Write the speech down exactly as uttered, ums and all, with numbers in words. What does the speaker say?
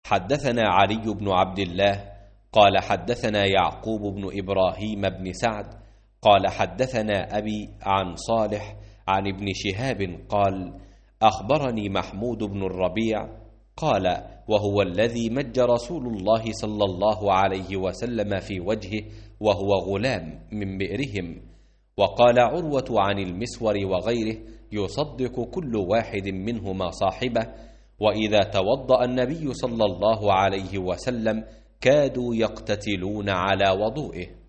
حدثنا علي بن عبد الله قال حدثنا يعقوب بن إبراهيم بن سعد قال حدثنا أبي عن صالح عن ابن شهاب قال أخبرني محمود بن الربيع قال وهو الذي مج رسول الله صلى الله عليه وسلم في وجهه وهو غلام من بئرهم. وقال عروة عن المسور وغيره يصدق كل واحد منهما صاحبه، وإذا توضأ النبي صلى الله عليه وسلم كادوا يقتتلون على وضوئه.